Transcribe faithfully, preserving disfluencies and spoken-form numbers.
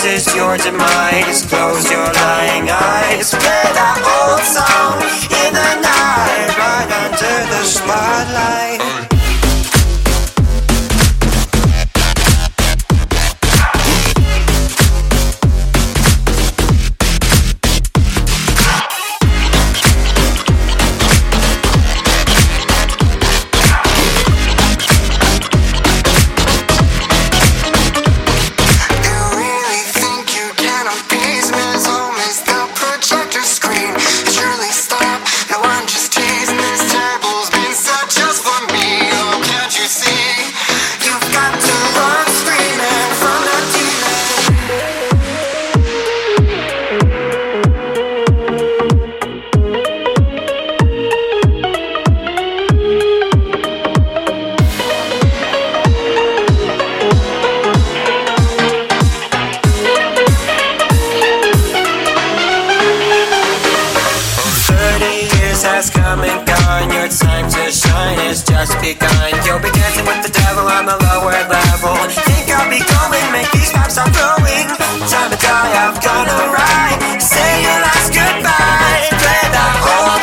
This is your demise. Close your lying eyes. Play that old song in the night, right under the spotlight. Has come and gone, your time to shine has just begun. You'll be dancing with the devil on the lower level. Think I'll be going, make these raps stop flowing. Time to die, I've gone alright. Say your last goodbye, play that whole